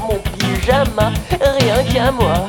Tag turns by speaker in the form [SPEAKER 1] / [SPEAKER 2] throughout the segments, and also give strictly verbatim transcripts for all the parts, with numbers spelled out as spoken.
[SPEAKER 1] mon pyjama, rien qu'à moi.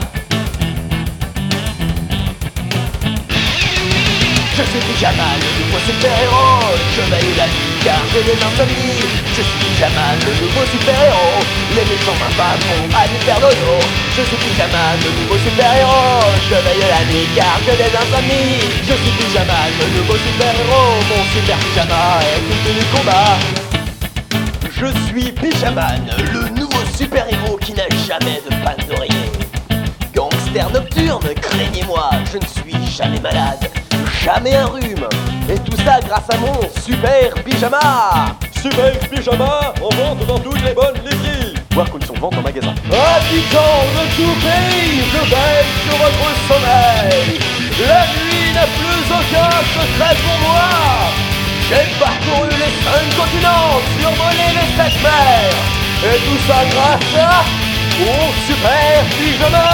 [SPEAKER 1] Je suis Pyjama, le nouveau super-héros. Je veille la nuit car j'ai des insomnies. Je suis Pyjama, le nouveau super-héros. Les méchants m'infâmes vont aller faire dodo. Je suis Pyjama, le nouveau super-héros. Je veille la nuit car j'ai des insomnies. Je suis Pyjama, le nouveau super-héros. Mon super pyjama est une tenue de combat. Je suis Pyjaman, le nouveau super-héros qui n'a jamais de panne d'oreiller. Gangster nocturne, craignez-moi, je ne suis jamais malade, jamais un rhume. Et tout ça grâce à mon super pyjama.
[SPEAKER 2] Super pyjama, en vente dans toutes les bonnes literies.
[SPEAKER 3] Voir qu'ils sont en vente en magasin.
[SPEAKER 2] Habitants de tout pays, je veille sur votre sommeil. La nuit n'a plus aucun secret pour moi.
[SPEAKER 1] J'ai parcouru les cinq continents, survolé les sept mers.
[SPEAKER 2] Et tout ça grâce à
[SPEAKER 1] mon super pyjama.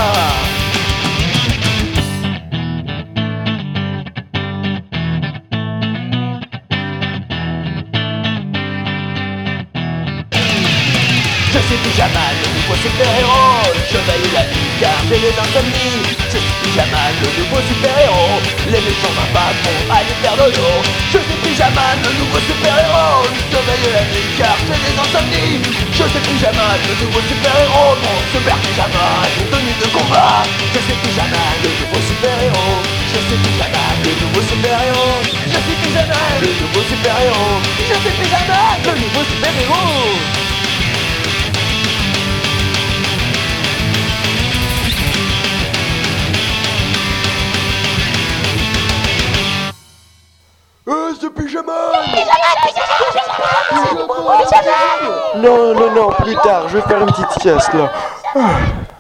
[SPEAKER 1] Je suis Pyjama, le nouveau super-héros. Je veille la nuit car j'ai des insomnies. Je suis Pyjama, le nouveau super-héros. Les méchants m'infâmes vont aller faire dodo. Je suis Pyjama, le nouveau super-héros. Je veille la nuit car j'ai des insomnies. Je suis Pyjama, le nouveau super-héros. Mon super pyjama est une tenue de combat. Je suis Pyjama, le nouveau super-héros. Je suis Pyjama, le nouveau super-héros. Je suis Pyjama, le nouveau super-héros. Je suis Pyjama, le nouveau super-héros.
[SPEAKER 2] Euh, c'est Pyjama.
[SPEAKER 3] Non, non, non, plus tard, je vais faire une petite sieste là. Ah.